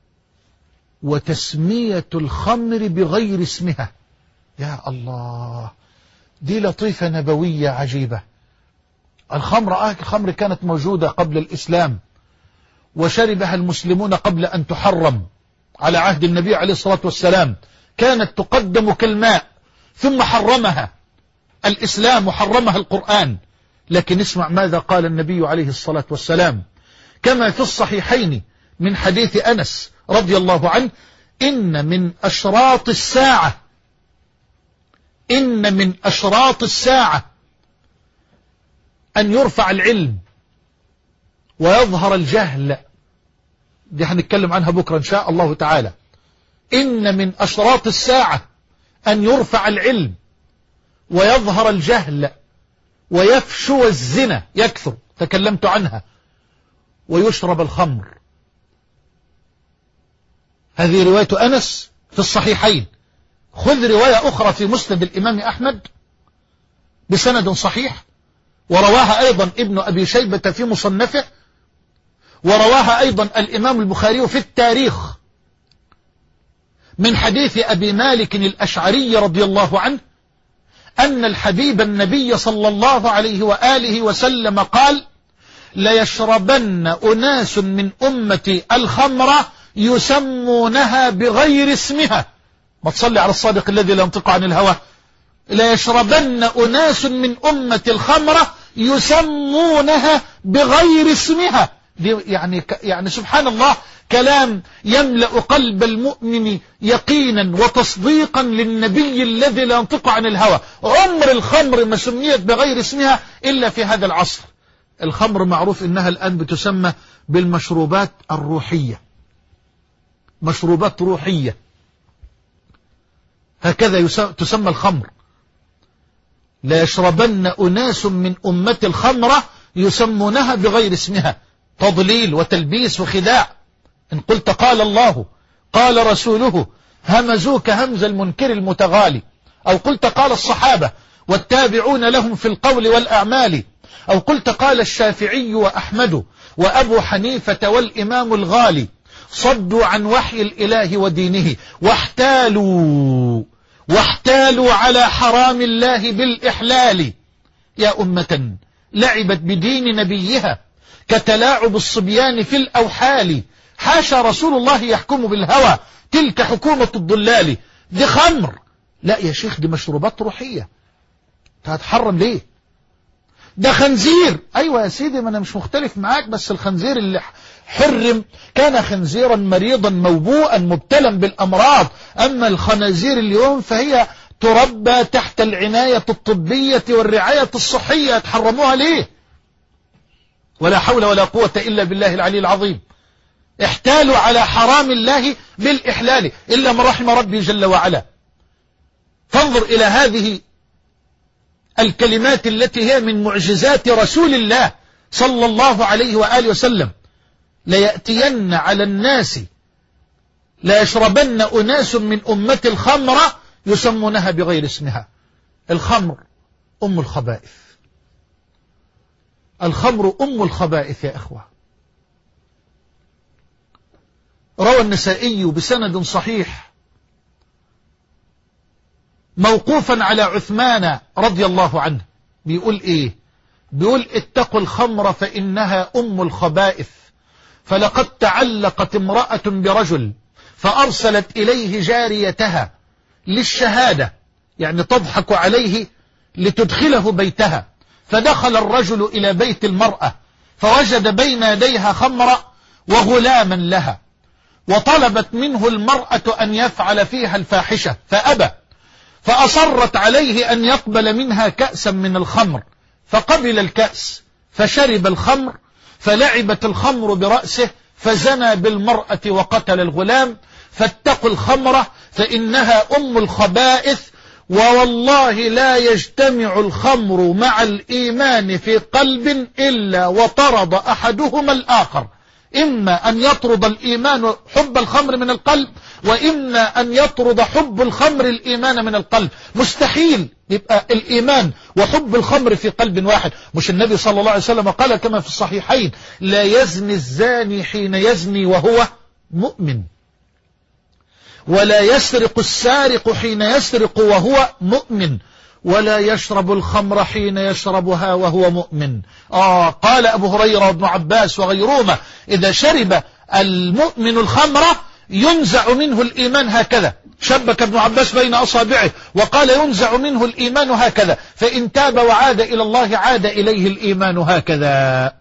وتسمية الخمر بغير اسمها. يا الله، دي لطيفة نبوية عجيبة. الخمر آه الخمر كانت موجودة قبل الإسلام، وشربها المسلمون قبل أن تحرم على عهد النبي عليه الصلاة والسلام. كانت تقدم كالماء، ثم حرمها الإسلام وحرمها القرآن. لكن اسمع ماذا قال النبي عليه الصلاة والسلام كما في الصحيحين من حديث أنس رضي الله عنه: إن من أشراط الساعة إن من أشراط الساعة أن يرفع العلم ويظهر الجهل. دي هنتكلم عنها بكرة إن شاء الله تعالى. إن من أشراط الساعة أن يرفع العلم ويظهر الجهل ويفشو الزنا، يكثر، تكلمت عنها، ويشرب الخمر. هذه رواية أنس في الصحيحين. خذ رواية أخرى في مسند الإمام أحمد بسند صحيح، ورواها أيضا ابن أبي شيبة في مصنفه، ورواها أيضا الإمام البخاري في التاريخ من حديث أبي مالك الأشعري رضي الله عنه أن الحبيب النبي صلى الله عليه وآله وسلم قال: ليشربن أناس من أمتي الخمر يسمونها بغير اسمها. ما تصلي على الصادق الذي لا ينطق عن الهوى. ليشربن أناس من أمتي الخمر يسمونها بغير اسمها. دي يعني يعني سبحان الله، كلام يملأ قلب المؤمن يقينا وتصديقا للنبي الذي لا ينطق عن الهوى. عمر الخمر ما سميت بغير اسمها إلا في هذا العصر. الخمر معروف إنها الآن بتسمى بالمشروبات الروحية، مشروبات روحية، هكذا تسمى الخمر. لا يشربن أناس من أمة الخمرة يسمونها بغير اسمها، تضليل وتلبيس وخداع. إن قلت قال الله قال رسوله همزوك همز المنكر المتغالي، أو قلت قال الصحابة والتابعون لهم في القول والأعمال، أو قلت قال الشافعي وأحمد وأبو حنيفة والإمام الغالي، صدوا عن وحي الإله ودينه واحتالوا واحتالوا على حرام الله بالإحلال. يا أمة لعبت بدين نبيها كتلاعب الصبيان في الأوحال، حاشا رسول الله يحكم بالهوى، تلك حكومة الضلال. دي خمر، لا يا شيخ دي مشروبات روحية، هتحرم ليه؟ ده خنزير، أيوة يا سيدي ما أنا مش مختلف معاك، بس الخنزير اللي حرم كان خنزيرا مريضا موبوءا مبتلا بالأمراض، أما الخنازير اليوم فهي تربى تحت العناية الطبية والرعاية الصحية، تحرموها ليه؟ ولا حول ولا قوة إلا بالله العلي العظيم. احتالوا على حرام الله بالإحلال إلا من رحم ربي جل وعلا. فانظر إلى هذه الكلمات التي هي من معجزات رسول الله صلى الله عليه وآله وسلم. ليأتين على الناس لا يشربن أناس من أمة الخمرة يسمونها بغير اسمها. الخمر أم الخبائث، الخمر أم الخبائث يا إخوة. روى النسائي بسند صحيح موقوفا على عثمان رضي الله عنه، بيقول إيه؟ بيقول اتقوا الخمر فإنها أم الخبائث، فلقد تعلقت امرأة برجل فأرسلت إليه جاريتها للشهادة، يعني تضحك عليه لتدخله بيتها، فدخل الرجل إلى بيت المرأة فوجد بين يديها خمرة وغلاما لها، وطلبت منه المرأة أن يفعل فيها الفاحشة فأبى، فأصرت عليه أن يقبل منها كأسا من الخمر، فقبل الكأس فشرب الخمر، فلعبت الخمر برأسه فزنى بالمرأة وقتل الغلام. فاتقوا الخمرة فإنها أم الخبائث، ووالله لا يجتمع الخمر مع الإيمان في قلب إلا وطرد أحدهما الآخر، إما أن يطرد الإيمان حب الخمر من القلب، وإما أن يطرد حب الخمر الإيمان من القلب. مستحيل يبقى الإيمان وحب الخمر في قلب واحد. مش النبي صلى الله عليه وسلم قال كما في الصحيحين لا يزني الزاني حين يزني وهو مؤمن، ولا يسرق السارق حين يسرق وهو مؤمن، ولا يشرب الخمر حين يشربها وهو مؤمن. آه قال أبو هريرة وابن عباس وغيرهما إذا شرب المؤمن الخمر ينزع منه الإيمان هكذا، شبك ابن عباس بين أصابعه وقال ينزع منه الإيمان هكذا، فإن تاب وعاد إلى الله عاد إليه الإيمان هكذا.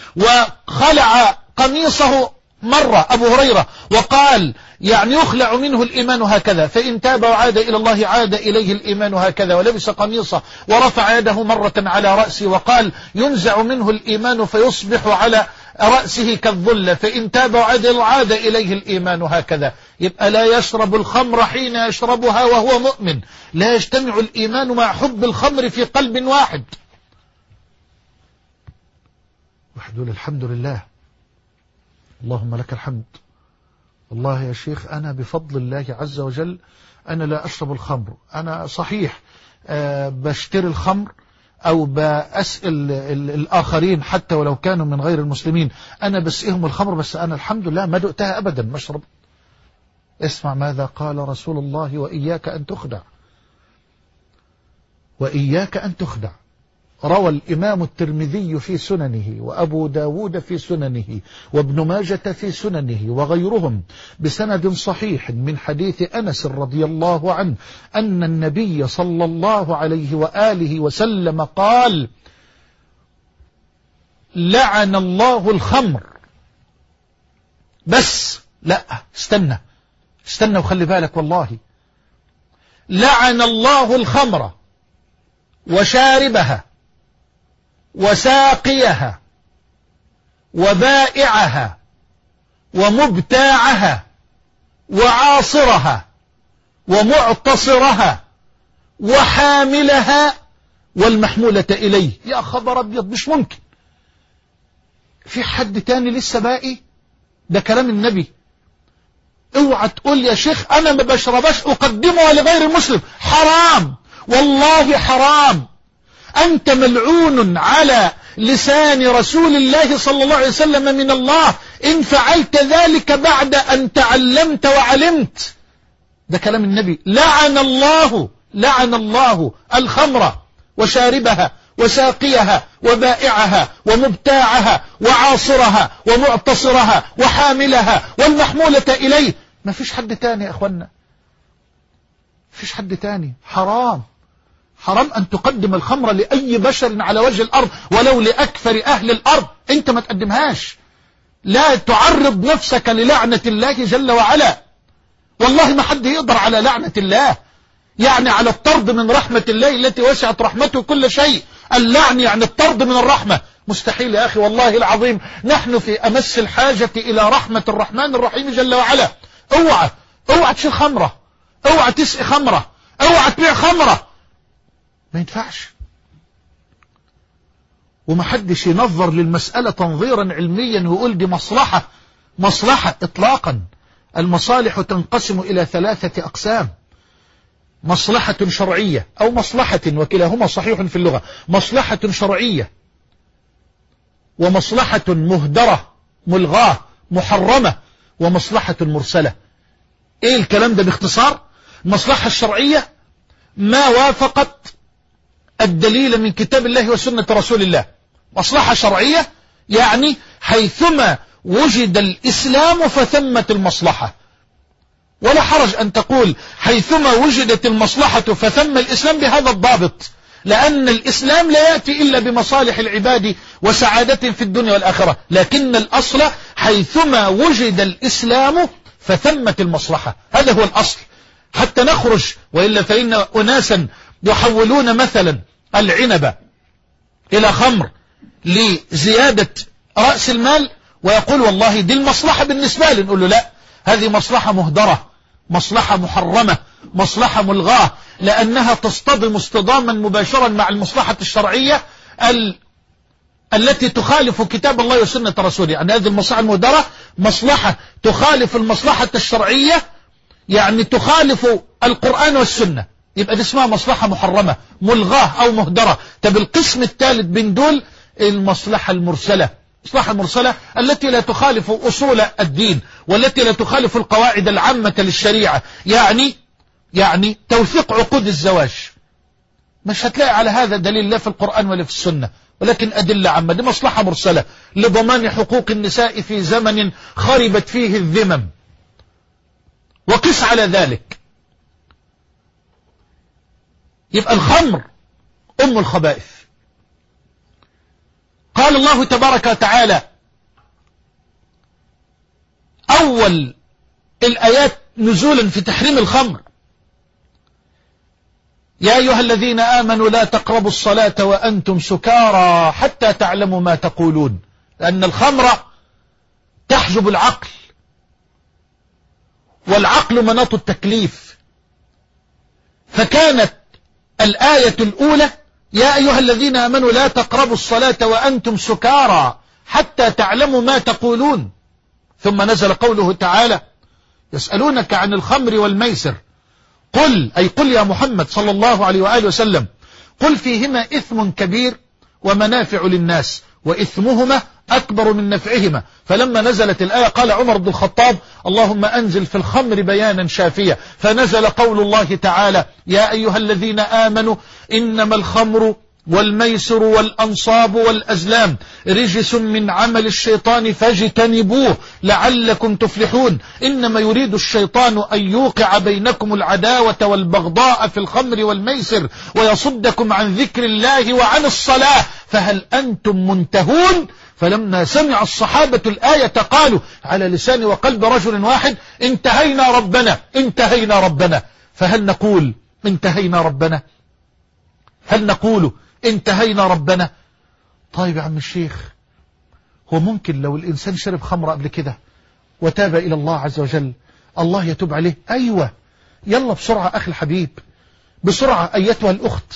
وخلع قميصه مرة أبو هريرة وقال يعني يخلع منه الإيمان هكذا، فإن تاب وعاد إلى الله عاد إليه الإيمان هكذا. ولبس قميصه ورفع يده مرة على رأسه وقال ينزع منه الإيمان فيصبح على رأسه كالظلة، فإن تاب وعاد عاد إليه الإيمان هكذا. يبقى لا يشرب الخمر حين يشربها وهو مؤمن، لا يجتمع الإيمان مع حب الخمر في قلب واحد. وحدول الحمد لله، اللهم لك الحمد. والله يا شيخ أنا بفضل الله عز وجل أنا لا أشرب الخمر. أنا صحيح أه بشتري الخمر أو بأسأل الآخرين حتى ولو كانوا من غير المسلمين أنا بسئهم الخمر، بس أنا الحمد لله ما دقتها أبدا ما أشرب. اسمع ماذا قال رسول الله وإياك أن تخدع، وإياك أن تخدع. روى الإمام الترمذي في سننه وأبو داود في سننه وابن ماجة في سننه وغيرهم بسند صحيح من حديث أنس رضي الله عنه أن النبي صلى الله عليه وآله وسلم قال لعن الله الخمر. بس لا استنى استنى وخلي بالك، والله لعن الله الخمر وشاربها وساقيها وبائعها ومبتاعها وعاصرها ومعتصرها وحاملها والمحمولة إليه. يا خبر أبيض، مش ممكن في حد تاني لسه باقي؟ ده كلام النبي. اوعى تقول يا شيخ أنا ما بشربش أقدمها لغير المسلم. حرام، والله حرام. أنت ملعون على لسان رسول الله صلى الله عليه وسلم من الله إن فعلت ذلك بعد أن تعلمت وعلمت. ده كلام النبي. لعن الله لعن الله الخمر وشاربها وساقيها وبائعها ومبتاعها وعاصرها ومعتصرها وحاملها والمحمولة إليه. ما فيش حد تاني يا أخوانا، ما فيش حد تاني. حرام حرام أن تقدم الخمر لأي بشر على وجه الأرض ولو لأكثر أهل الأرض. أنت ما تقدمهاش، لا تعرض نفسك للعنة الله جل وعلا. والله ما حد يقدر على لعنة الله، يعني على الطرد من رحمة الله التي وسعت رحمته كل شيء. اللعن يعني الطرد من الرحمة. مستحيل يا أخي، والله العظيم نحن في أمس الحاجة إلى رحمة الرحمن الرحيم جل وعلا. اوعى اوعى تشيل خمرة، اوعى تسقي خمرة، اوعى تبيع خمرة، ما ينفعش. ومحدش ينظر للمسألة تنظيرا علميا ويقول دي مصلحة مصلحة إطلاقا. المصالح تنقسم إلى ثلاثة أقسام: مصلحة شرعية أو مصلحة، وكلاهما صحيح في اللغة. مصلحة شرعية ومصلحة مهدرة ملغاة محرمة ومصلحة مرسلة. ايه الكلام ده باختصار؟ المصلحة الشرعية ما وافقت الدليل من كتاب الله وسنة رسول الله. مصلحة شرعية يعني حيثما وجد الإسلام فثمة المصلحة. ولا حرج أن تقول حيثما وجدت المصلحة فثم الإسلام بهذا الضابط، لأن الإسلام لا يأتي إلا بمصالح العباد وسعادة في الدنيا والآخرة. لكن الأصل حيثما وجد الإسلام فثمة المصلحة، هذا هو الأصل حتى نخرج. وإلا فإن أناسا يحولون مثلا العنب إلى خمر لزيادة رأس المال ويقول والله دي المصلحة بالنسبة لي. نقول له لا، هذه مصلحة مهدرة، مصلحة محرمة، مصلحة ملغاة، لأنها تصطدم اصطداما مباشرا مع المصلحة الشرعية ال... التي تخالف كتاب الله وسنة رسوله. يعني هذه المصلحة المهدرة مصلحة تخالف المصلحة الشرعية، يعني تخالف القرآن والسنة، يبقى دي اسمها مصلحة محرمة ملغاة أو مهدرة. طب القسم الثالث بين دول المصلحة المرسلة. المصلحة المرسلة التي لا تخالف أصول الدين والتي لا تخالف القواعد العامة للشريعة، يعني يعني توثيق عقود الزواج. مش هتلاقي على هذا دليل لا في القرآن ولا في السنة، ولكن أدلة عامة. دي مصلحة مرسلة لضمان حقوق النساء في زمن خربت فيه الذمم. وقس على ذلك. يبقى الخمر أم الخبائث. قال الله تبارك وتعالى أول الآيات نزولا في تحريم الخمر: يا أيها الذين آمنوا لا تقربوا الصلاة وأنتم سكارى حتى تعلموا ما تقولون. لأن الخمر تحجب العقل، والعقل مناط التكليف. فكانت الآية الأولى يا أيها الذين آمنوا لا تقربوا الصلاة وأنتم سكارى حتى تعلموا ما تقولون. ثم نزل قوله تعالى يسألونك عن الخمر والميسر قل أي قل يا محمد صلى الله عليه وآله وسلم قل فيهما إثم كبير ومنافع للناس وإثمهما أكبر من نفعهما. فلما نزلت الآية قال عمر بن الخطاب اللهم أنزل في الخمر بيانا شافيا، فنزل قول الله تعالى يا أيها الذين آمنوا إنما الخمر والميسر والأنصاب والأزلام رجس من عمل الشيطان فاجتنبوه لعلكم تفلحون. إنما يريد الشيطان أن يوقع بينكم العداوة والبغضاء في الخمر والميسر ويصدكم عن ذكر الله وعن الصلاة فهل أنتم منتهون. فلما سمع الصحابة الآية قالوا على لسان وقلب رجل واحد انتهينا ربنا انتهينا ربنا. فهل نقول انتهينا ربنا؟ هل نقول انتهينا ربنا؟ طيب يا عم الشيخ، هو ممكن لو الإنسان شرب خمر قبل كده وتاب إلى الله عز وجل الله يتوب عليه؟ أيوة، يلا بسرعة أخي الحبيب، بسرعة أيتها الأخت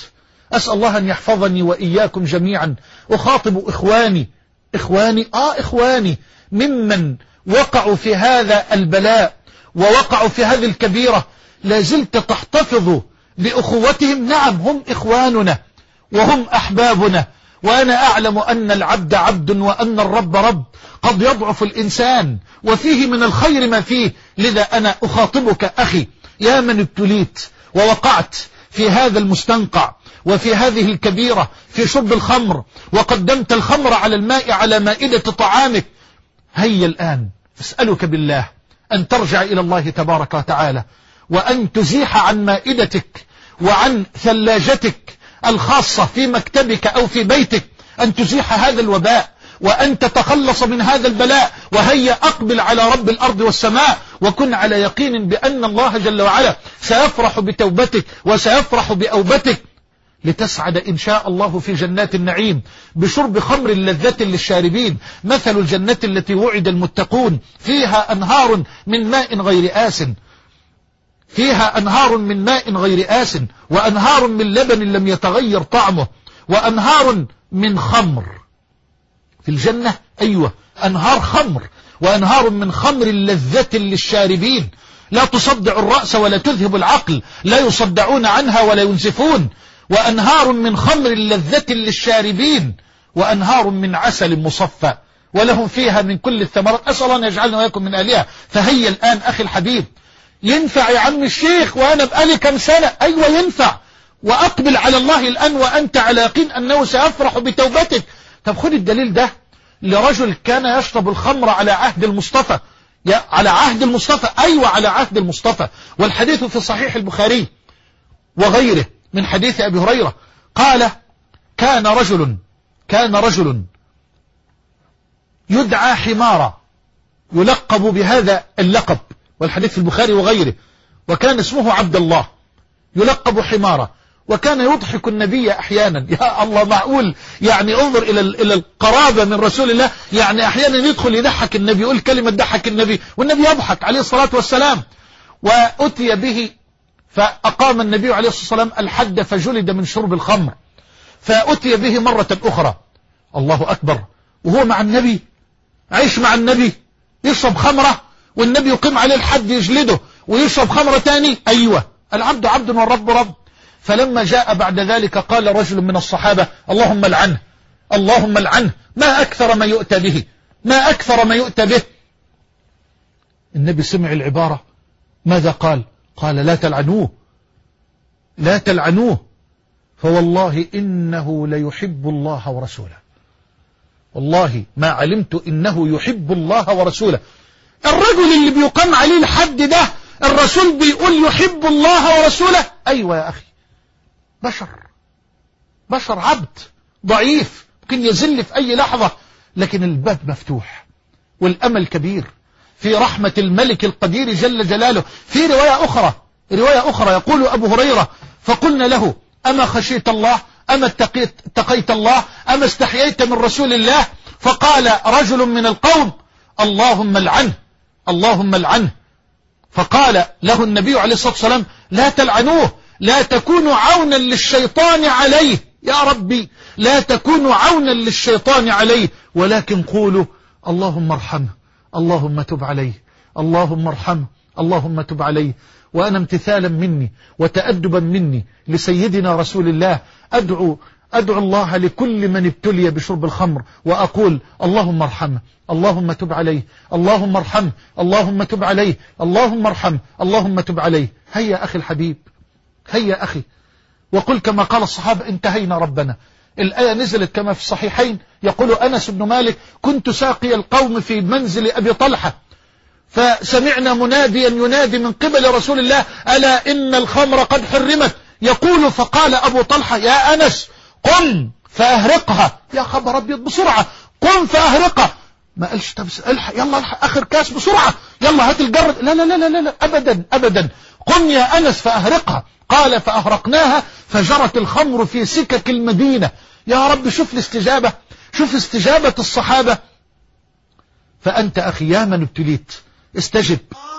أسأل الله أن يحفظني وإياكم جميعا. أخاطب إخواني إخواني آه إخواني ممن وقعوا في هذا البلاء ووقعوا في هذه الكبيرة، لازلت تحتفظ بأخوتهم. نعم هم إخواننا وهم أحبابنا، وأنا أعلم أن العبد عبد وأن الرب رب، قد يضعف الإنسان وفيه من الخير ما فيه. لذا أنا أخاطبك أخي يا من ابتليت ووقعت في هذا المستنقع وفي هذه الكبيرة في شرب الخمر، وقدمت الخمر على الماء على مائدة طعامك. هيا الآن أسألك بالله أن ترجع إلى الله تبارك وتعالى، وأن تزيح عن مائدتك وعن ثلاجتك الخاصة في مكتبك أو في بيتك، أن تزيح هذا الوباء وأن تتخلص من هذا البلاء. وهيا أقبل على رب الأرض والسماء، وكن على يقين بأن الله جل وعلا سيفرح بتوبتك وسيفرح بأوبتك، لتسعد إن شاء الله في جنات النعيم بشرب خمر لذة للشاربين. مثل الجنة التي وعد المتقون فيها أنهار من ماء غير آس فيها أنهار من ماء غير آس وأنهار من لبن لم يتغير طعمه وأنهار من خمر. في الجنة أيوة أنهار خمر، وأنهار من خمر لذة للشاربين لا تصدع الرأس ولا تذهب العقل، لا يصدعون عنها ولا ينزفون. وأنهار من خمر لذة للشاربين وأنهار من عسل مصفى ولهم فيها من كل الثمرات. أسأل الله أن يجعلنا وإياكم من أهلها. فهيا الآن أخي الحبيب، ينفع يا عم الشيخ وأنا بقالي كم سنة؟ أيوة ينفع، وأقبل على الله الآن وأنت على يقين أنه سيفرح بتوبتك. طب خد الدليل ده لرجل كان يشرب الخمر على عهد المصطفى. يا على عهد المصطفى، أيوة على عهد المصطفى، والحديث في صحيح البخاري وغيره من حديث أبي هريرة قال كان رجل كان رجل يدعى حمارا، يلقب بهذا اللقب، والحديث في البخاري وغيره، وكان اسمه عبد الله يلقب حمارا، وكان يضحك النبي أحيانا. يا الله، معقول يعني انظر إلى إلى القرابة من رسول الله، يعني أحيانا يدخل يضحك النبي، يقول كلمة ضحك النبي والنبي يضحك عليه الصلاة والسلام. وأتي به فأقام النبي عليه الصلاة والسلام الحد فجلد من شرب الخمر. فأتي به مرة أخرى، الله أكبر، وهو مع النبي، عيش مع النبي، يشرب خمرة والنبي يقيم عليه الحد يجلده ويشرب خمرة تاني. أيوة العبد عبد والرب رب. فلما جاء بعد ذلك قال رجل من الصحابة اللهم العنه اللهم العنه، ما أكثر ما يؤتى به ما أكثر ما يؤتى به. النبي سمع العبارة، ماذا قال؟ قال لا تلعنوه لا تلعنوه فوالله إنه ليحب الله ورسوله. والله ما علمت إنه يحب الله ورسوله. الرجل اللي بيقام عليه الحد ده الرسول بيقول يحب الله ورسوله. أيوة يا أخي، بشر بشر عبد ضعيف ممكن يزل في أي لحظة، لكن الباب مفتوح والأمل كبير في رحمة الملك القدير جل جلاله. في رواية أخرى رواية أخرى يقول أبو هريرة فقلنا له أما خشيت الله أما اتقيت, اتقيت الله أما استحييت من رسول الله؟ فقال رجل من القوم اللهم العنه اللهم العنه. فقال له النبي عليه الصلاة والسلام لا تلعنوه، لا تكونوا عونا للشيطان عليه. يا ربي لا تكونوا عونا للشيطان عليه، ولكن قولوا اللهم ارحمه اللهم تب عليه اللهم ارحمه اللهم تب عليه. وأنا امتثالا مني وتأدبا مني لسيدنا رسول الله أدعو أدعو الله لكل من ابتلي بشرب الخمر وأقول اللهم ارحمه اللهم تب عليه اللهم ارحمه اللهم تب عليه اللهم ارحمه اللهم تب عليه. هيا أخي الحبيب، هيا أخي، وقل كما قال الصحابة انتهينا ربنا. الآية نزلت كما في الصحيحين، يقول أنس بن مالك كنت ساقي القوم في منزل أبي طلحة فسمعنا مناديا ينادي من قبل رسول الله ألا إن الخمر قد حرمت. يقول فقال أبو طلحة يا أنس قم فأهرقها. يا خبر أبيض، بسرعة قم فأهرقها. ما قالش طب الحق يلا الحق آخر كاس بسرعة يلا هات الجرد، لا لا لا لا لا أبدا أبدا، قم يا أنس فأهرقها. قال فأهرقناها فجرت الخمر في سكك المدينة. يا رب شوف الاستجابة، شوف استجابة الصحابة. فأنت أخي يا من ابتليت استجب.